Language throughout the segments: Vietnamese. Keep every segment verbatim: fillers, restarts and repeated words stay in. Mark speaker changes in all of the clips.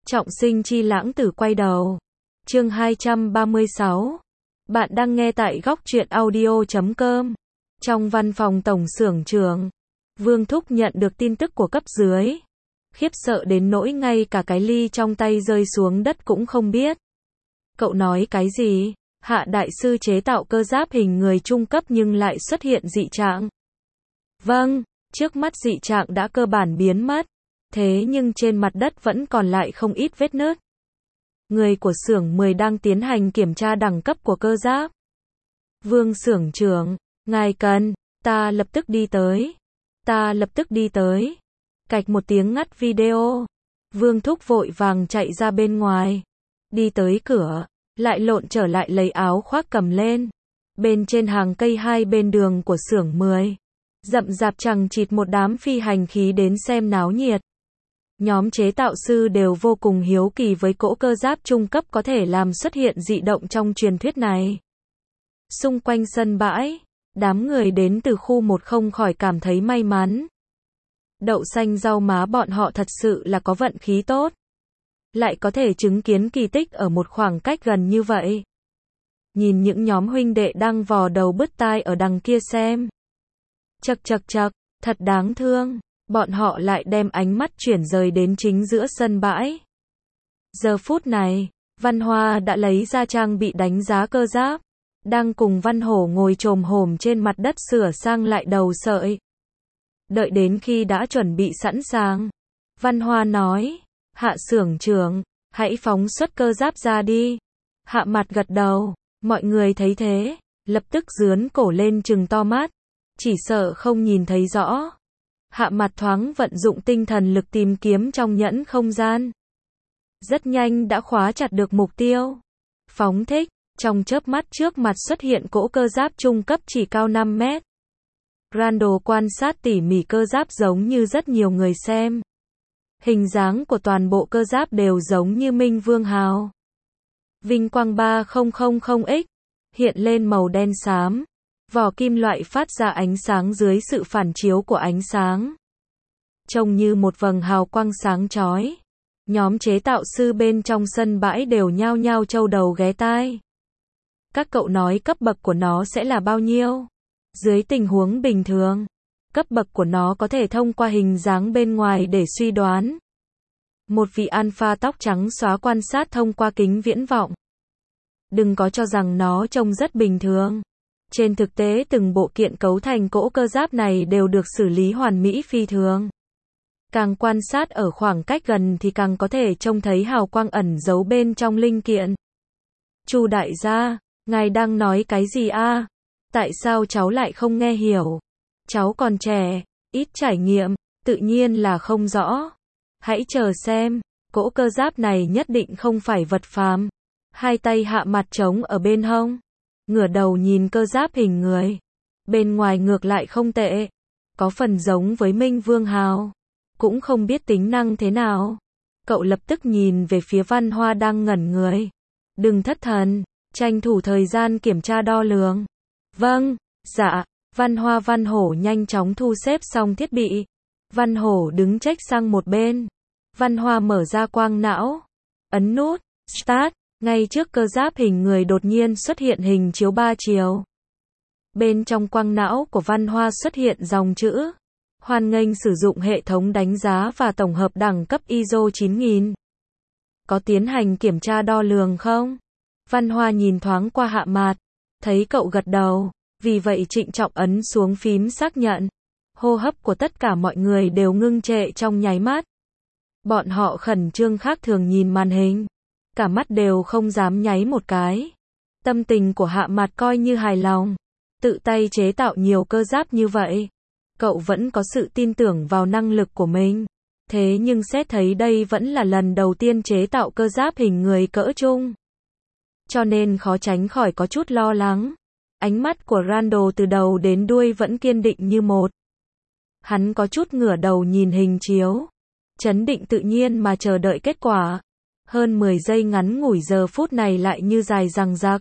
Speaker 1: Trọng sinh chi lãng tử quay đầu. Chương hai trăm ba mươi sáu. Bạn đang nghe tại góc truyện audio chấm com. Trong văn phòng tổng xưởng trưởng, Vương Thúc nhận được tin tức của cấp dưới. Khiếp sợ đến nỗi ngay cả cái ly trong tay rơi xuống đất cũng không biết. Cậu nói cái gì? Hạ đại sư chế tạo cơ giáp hình người trung cấp nhưng lại xuất hiện dị trạng. Vâng, trước mắt dị trạng đã cơ bản biến mất. Thế nhưng trên mặt đất vẫn còn lại không ít vết nứt. Người của xưởng mười đang tiến hành kiểm tra đẳng cấp của cơ giáp. Vương xưởng trưởng, ngài cần, ta lập tức đi tới. Ta lập tức đi tới. Cạch một tiếng ngắt video. Vương Thúc vội vàng chạy ra bên ngoài. Đi tới cửa, lại lộn trở lại lấy áo khoác cầm lên. Bên trên hàng cây hai bên đường của xưởng mười, rậm rạp chằng chịt một đám phi hành khí đến xem náo nhiệt. Nhóm chế tạo sư đều vô cùng hiếu kỳ với cỗ cơ giáp trung cấp có thể làm xuất hiện dị động trong truyền thuyết này. Xung quanh sân bãi, đám người đến từ khu một không khỏi cảm thấy may mắn. Đậu xanh rau má bọn họ thật sự là có vận khí tốt. Lại có thể chứng kiến kỳ tích ở một khoảng cách gần như vậy. Nhìn những nhóm huynh đệ đang vò đầu bứt tai ở đằng kia xem. Chậc chậc chậc, thật đáng thương. Bọn họ lại đem ánh mắt chuyển rời đến chính giữa sân bãi. Giờ phút này, Văn Hoa đã lấy ra trang bị đánh giá cơ giáp. Đang cùng Văn Hổ ngồi chồm hổm trên mặt đất sửa sang lại đầu sợi. Đợi đến khi đã chuẩn bị sẵn sàng, Văn Hoa nói, Hạ xưởng trưởng, hãy phóng xuất cơ giáp ra đi. Hạ Mặt gật đầu, mọi người thấy thế, lập tức giướn cổ lên trừng to mắt, chỉ sợ không nhìn thấy rõ. Hạ Mặt thoáng vận dụng tinh thần lực tìm kiếm trong nhẫn không gian. Rất nhanh đã khóa chặt được mục tiêu. Phóng thích, trong chớp mắt trước mặt xuất hiện cỗ cơ giáp trung cấp chỉ cao năm mét. Randall quan sát tỉ mỉ cơ giáp giống như rất nhiều người xem. Hình dáng của toàn bộ cơ giáp đều giống như Minh Vương Hào. Vinh quang ba không không không x, hiện lên màu đen xám. Vỏ kim loại phát ra ánh sáng dưới sự phản chiếu của ánh sáng. Trông như một vầng hào quang sáng chói. Nhóm chế tạo sư bên trong sân bãi đều nhao nhao châu đầu ghé tai. Các cậu nói cấp bậc của nó sẽ là bao nhiêu? Dưới tình huống bình thường, cấp bậc của nó có thể thông qua hình dáng bên ngoài để suy đoán. Một vị alpha tóc trắng xóa quan sát thông qua kính viễn vọng. Đừng có cho rằng nó trông rất bình thường. Trên thực tế từng bộ kiện cấu thành cỗ cơ giáp này đều được xử lý hoàn mỹ phi thường. Càng quan sát ở khoảng cách gần thì càng có thể trông thấy hào quang ẩn giấu bên trong linh kiện. Chu đại gia, ngài đang nói cái gì a? Tại sao cháu lại không nghe hiểu? Cháu còn trẻ, ít trải nghiệm, tự nhiên là không rõ. Hãy chờ xem, cỗ cơ giáp này nhất định không phải vật phàm. Hai tay Hạ Mặt trống ở bên hông, ngửa đầu nhìn cơ giáp hình người. Bên ngoài ngược lại không tệ, có phần giống với Minh Vương Hào. Cũng không biết tính năng thế nào. Cậu lập tức nhìn về phía Văn Hoa đang ngẩn người. Đừng thất thần, tranh thủ thời gian kiểm tra đo lường. Vâng, dạ. Văn Hoa Văn Hổ nhanh chóng thu xếp xong thiết bị. Văn Hổ đứng chếch sang một bên. Văn Hoa mở ra quang não. Ấn nút, Start. Ngay trước cơ giáp hình người đột nhiên xuất hiện hình chiếu ba chiều. Bên trong quang não của Văn Hoa xuất hiện dòng chữ. Hoan nghênh sử dụng hệ thống đánh giá và tổng hợp đẳng cấp i ét o chín nghìn. Có tiến hành kiểm tra đo lường không? Văn Hoa nhìn thoáng qua Hạ Mặt. Thấy cậu gật đầu. Vì vậy trịnh trọng ấn xuống phím xác nhận. Hô hấp của tất cả mọi người đều ngưng trệ trong nháy mắt. Bọn họ khẩn trương khác thường nhìn màn hình. Cả mắt đều không dám nháy một cái. Tâm tình của Hạ Mặt coi như hài lòng. Tự tay chế tạo nhiều cơ giáp như vậy. Cậu vẫn có sự tin tưởng vào năng lực của mình. Thế nhưng xét thấy đây vẫn là lần đầu tiên chế tạo cơ giáp hình người cỡ trung. Cho nên khó tránh khỏi có chút lo lắng. Ánh mắt của Randall từ đầu đến đuôi vẫn kiên định như một. Hắn có chút ngửa đầu nhìn hình chiếu. Chấn định tự nhiên mà chờ đợi kết quả. Hơn mười giây ngắn ngủi giờ phút này lại như dài dằng dặc.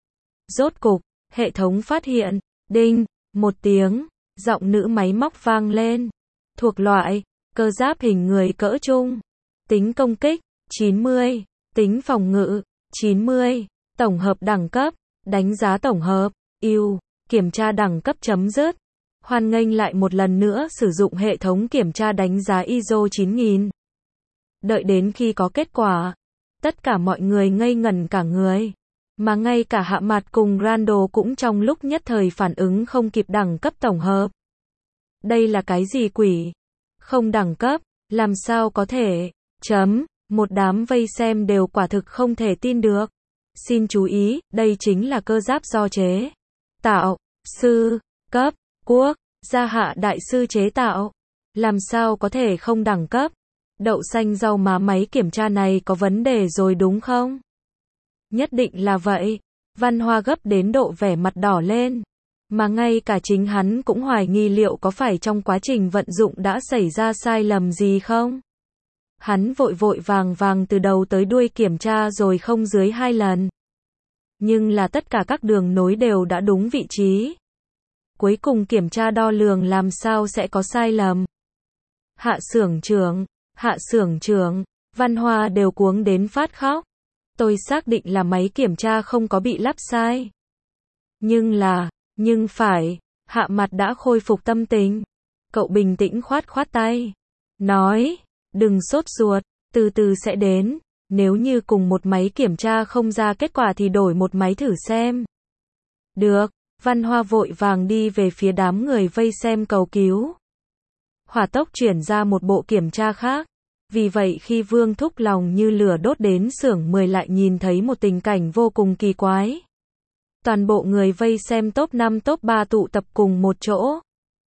Speaker 1: Rốt cục, hệ thống phát hiện. Đinh, một tiếng. Giọng nữ máy móc vang lên. Thuộc loại, cơ giáp hình người cỡ trung. Tính công kích, chín mươi. Tính phòng ngự. chín mươi. Tổng hợp đẳng cấp. Đánh giá tổng hợp. Yêu. Kiểm tra đẳng cấp chấm dứt. Hoan nghênh lại một lần nữa sử dụng hệ thống kiểm tra đánh giá i ét o chín nghìn. Đợi đến khi có kết quả, tất cả mọi người ngây ngẩn cả người. Mà ngay cả Hạ Mạt cùng Randall cũng trong lúc nhất thời phản ứng không kịp. Đẳng cấp tổng hợp. Đây là cái gì quỷ? Không đẳng cấp, làm sao có thể? Chấm, một đám vây xem đều quả thực không thể tin được. Xin chú ý, đây chính là cơ giáp do chế tạo, sư, cấp, quốc, gia Hạ đại sư chế tạo. Làm sao có thể không đẳng cấp? Đậu xanh rau má, máy kiểm tra này có vấn đề rồi đúng không? Nhất định là vậy. Văn Hoa gấp đến độ vẻ mặt đỏ lên. Mà ngay cả chính hắn cũng hoài nghi liệu có phải trong quá trình vận dụng đã xảy ra sai lầm gì không? Hắn vội vội vàng vàng từ đầu tới đuôi kiểm tra rồi không dưới hai lần. Nhưng là tất cả các đường nối đều đã đúng vị trí. Cuối cùng kiểm tra đo lường làm sao sẽ có sai lầm? Hạ xưởng trưởng, hạ xưởng trưởng, Văn Hoa đều cuống đến phát khóc. Tôi xác định là máy kiểm tra không có bị lắp sai. Nhưng là, nhưng phải, Hạ Mặt đã khôi phục tâm tình. Cậu bình tĩnh khoát khoát tay. Nói, đừng sốt ruột, từ từ sẽ đến. Nếu như cùng một máy kiểm tra không ra kết quả thì đổi một máy thử xem. Được, Văn Hoa vội vàng đi về phía đám người vây xem cầu cứu. Hỏa tốc chuyển ra một bộ kiểm tra khác. Vì vậy khi Vương Thúc lòng như lửa đốt đến xưởng mười lại nhìn thấy một tình cảnh vô cùng kỳ quái. Toàn bộ người vây xem top năm top ba tụ tập cùng một chỗ.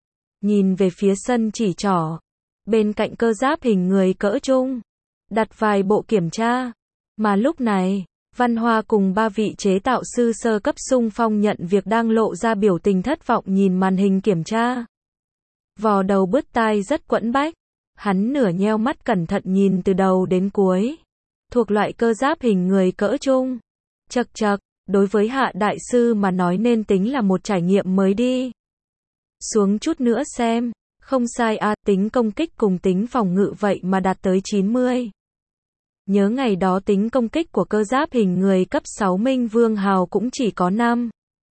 Speaker 1: Nhìn về phía sân chỉ trỏ. Bên cạnh cơ giáp hình người cỡ trung. Đặt vài bộ kiểm tra. Mà lúc này, Văn Hoa cùng ba vị chế tạo sư sơ cấp xung phong nhận việc đang lộ ra biểu tình thất vọng nhìn màn hình kiểm tra. Vò đầu bứt tai rất quẫn bách. Hắn nửa nheo mắt cẩn thận nhìn từ đầu đến cuối. Thuộc loại cơ giáp hình người cỡ trung. Chậc chậc, đối với Hạ đại sư mà nói nên tính là một trải nghiệm mới đi. Xuống chút nữa xem. Không sai à, tính công kích cùng tính phòng ngự vậy mà đạt tới chín mươi. Nhớ ngày đó tính công kích của cơ giáp hình người cấp sáu Minh Vương Hào cũng chỉ có năm.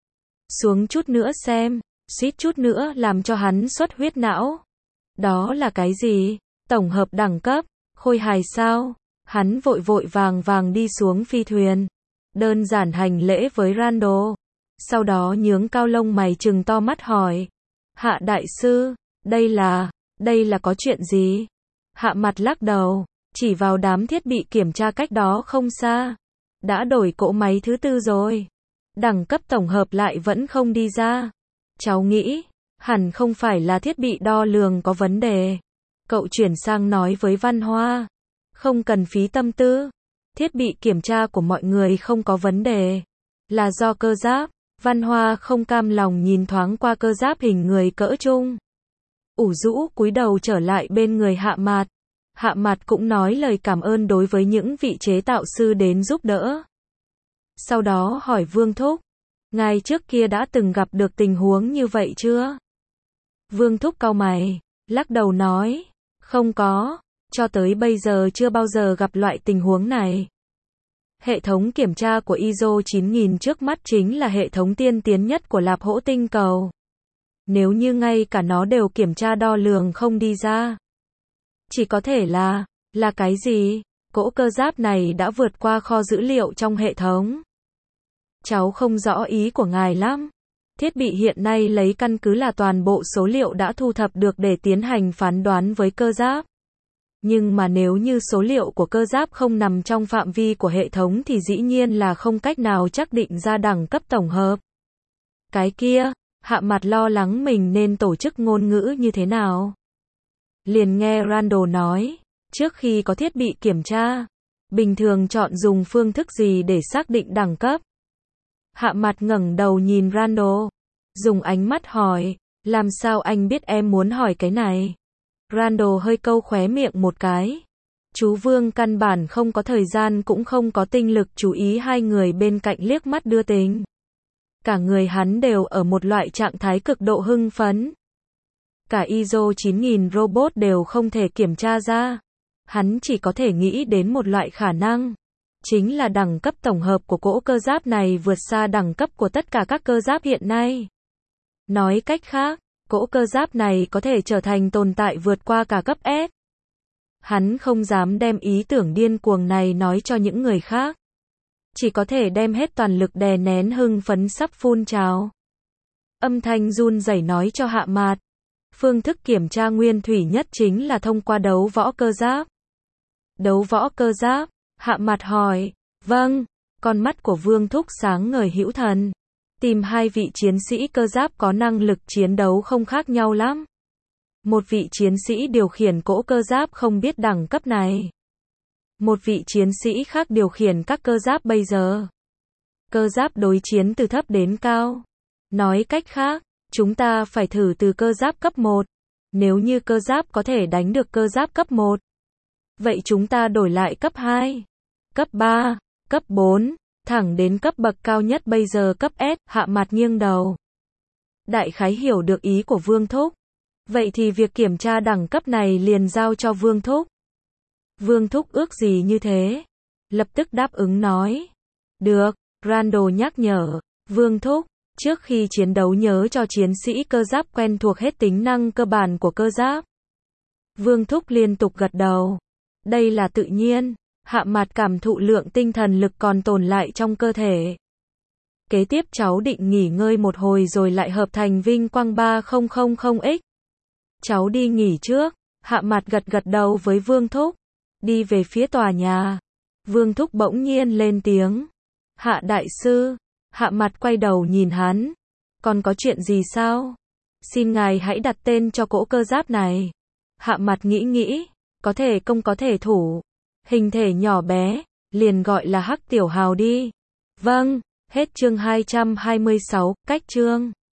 Speaker 1: Xuống chút nữa xem, suýt chút nữa làm cho hắn xuất huyết não. Đó là cái gì? Tổng hợp đẳng cấp, khôi hài sao? Hắn vội vội vàng vàng đi xuống phi thuyền. Đơn giản hành lễ với Randall. Sau đó nhướng cao lông mày trừng to mắt hỏi. Hạ đại sư, đây là, đây là có chuyện gì? Hạ Mặt lắc đầu, chỉ vào đám thiết bị kiểm tra cách đó không xa. Đã đổi cỗ máy thứ tư rồi. Đẳng cấp tổng hợp lại vẫn không đi ra. Cháu nghĩ, hẳn không phải là thiết bị đo lường có vấn đề. Cậu chuyển sang nói với Văn Hoa. Không cần phí tâm tư. Thiết bị kiểm tra của mọi người không có vấn đề. Là do cơ giáp. Văn Hoa không cam lòng nhìn thoáng qua cơ giáp hình người cỡ trung. Ủ rũ cúi đầu trở lại bên người Hạ Mạt. Hạ Mạt cũng nói lời cảm ơn đối với những vị chế tạo sư đến giúp đỡ. Sau đó hỏi Vương Thúc. Ngài trước kia đã từng gặp được tình huống như vậy chưa? Vương Thúc cau mày, lắc đầu nói. Không có, cho tới bây giờ chưa bao giờ gặp loại tình huống này. Hệ thống kiểm tra của i ét o chín nghìn trước mắt chính là hệ thống tiên tiến nhất của Lạp Hỗ tinh cầu. Nếu như ngay cả nó đều kiểm tra đo lường không đi ra. Chỉ có thể là, là cái gì? Cỗ cơ giáp này đã vượt qua kho dữ liệu trong hệ thống. Cháu không rõ ý của ngài lắm. Thiết bị hiện nay lấy căn cứ là toàn bộ số liệu đã thu thập được để tiến hành phán đoán với cơ giáp. Nhưng mà nếu như số liệu của cơ giáp không nằm trong phạm vi của hệ thống thì dĩ nhiên là không cách nào xác định ra đẳng cấp tổng hợp. Cái kia, Hạ Mặt lo lắng mình nên tổ chức ngôn ngữ như thế nào. Liền nghe Randall nói, trước khi có thiết bị kiểm tra, bình thường chọn dùng phương thức gì để xác định đẳng cấp. Hạ Mặt ngẩng đầu nhìn Randall, dùng ánh mắt hỏi, làm sao anh biết em muốn hỏi cái này? Randall hơi câu khóe miệng một cái. Chú Vương căn bản không có thời gian cũng không có tinh lực chú ý hai người bên cạnh liếc mắt đưa tình. Cả người hắn đều ở một loại trạng thái cực độ hưng phấn. Cả i ét o chín nghìn robot đều không thể kiểm tra ra. Hắn chỉ có thể nghĩ đến một loại khả năng. Chính là đẳng cấp tổng hợp của cỗ cơ giáp này vượt xa đẳng cấp của tất cả các cơ giáp hiện nay. Nói cách khác, cỗ cơ giáp này có thể trở thành tồn tại vượt qua cả cấp S. Hắn không dám đem ý tưởng điên cuồng này nói cho những người khác. Chỉ có thể đem hết toàn lực đè nén hưng phấn sắp phun trào. Âm thanh run rẩy nói cho Hạ Mạt. Phương thức kiểm tra nguyên thủy nhất chính là thông qua đấu võ cơ giáp. Đấu võ cơ giáp? Hạ Mạt hỏi. Vâng, con mắt của Vương Thúc sáng ngời hữu thần. Tìm hai vị chiến sĩ cơ giáp có năng lực chiến đấu không khác nhau lắm. Một vị chiến sĩ điều khiển cỗ cơ giáp không biết đẳng cấp này. Một vị chiến sĩ khác điều khiển các cơ giáp bây giờ. Cơ giáp đối chiến từ thấp đến cao. Nói cách khác, chúng ta phải thử từ cơ giáp cấp một. Nếu như cơ giáp có thể đánh được cơ giáp cấp một, vậy chúng ta đổi lại cấp hai, cấp ba, cấp bốn, thẳng đến cấp bậc cao nhất bây giờ cấp S. Hạ Mạt nghiêng đầu. Đại khái hiểu được ý của Vương Thúc. Vậy thì việc kiểm tra đẳng cấp này liền giao cho Vương Thúc. Vương Thúc ước gì như thế? Lập tức đáp ứng nói. Được, Randall nhắc nhở. Vương Thúc, trước khi chiến đấu nhớ cho chiến sĩ cơ giáp quen thuộc hết tính năng cơ bản của cơ giáp. Vương Thúc liên tục gật đầu. Đây là tự nhiên. Hạ Mạt cảm thụ lượng tinh thần lực còn tồn lại trong cơ thể. Kế tiếp cháu định nghỉ ngơi một hồi rồi lại hợp thành vinh quang ba không không không x. Cháu đi nghỉ trước. Hạ Mạt gật gật đầu với Vương Thúc. Đi về phía tòa nhà. Vương Thúc bỗng nhiên lên tiếng. Hạ đại sư. Hạ Mạt quay đầu nhìn hắn. Còn có chuyện gì sao? Xin ngài hãy đặt tên cho cỗ cơ giáp này. Hạ Mạt nghĩ nghĩ. Có thể công có thể thủ. Hình thể nhỏ bé. Liền gọi là Hắc Tiểu Hào đi. Vâng. Hết chương hai trăm hai mươi sáu. Cách chương.